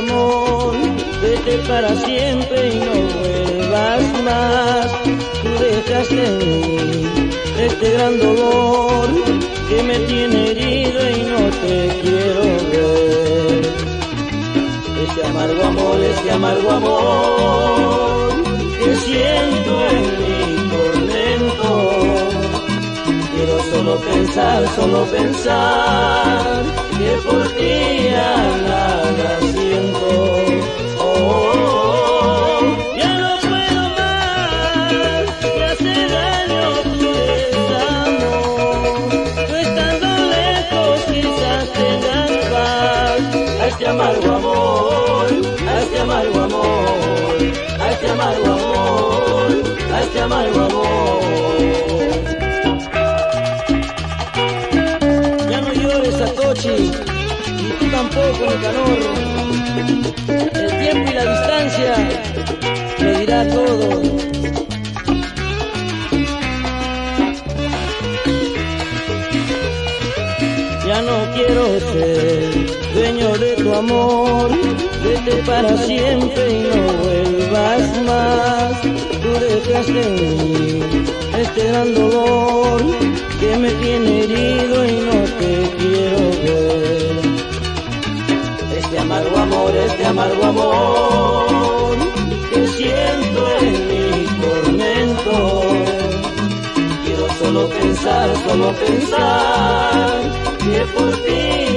amor, vete para siempre y no vuelvas más. Tú dejaste en mí este gran dolor que me tiene herido y no te quiero ver. Este amargo amor que siento en mi tormento. Quiero solo pensar que por ti ya nada siento. Oh, oh, oh, ya no puedo más, me hace daño tu desamor. Tú estando lejos quizás tengas paz. A este amargo amor, a este amargo amor, a este amargo amor, a este amargo amor. Satoshi, y tú tampoco, Nicanor. El tiempo y la distancia lo dirá todo. Ya no quiero ser dueño de tu amor, vete para siempre y no vuelvas más. Tú dejaste en mí este gran dolor que me tiene herido y no te quiero ver. Este amargo amor que siento en mi tormento. Quiero solo pensar que por ti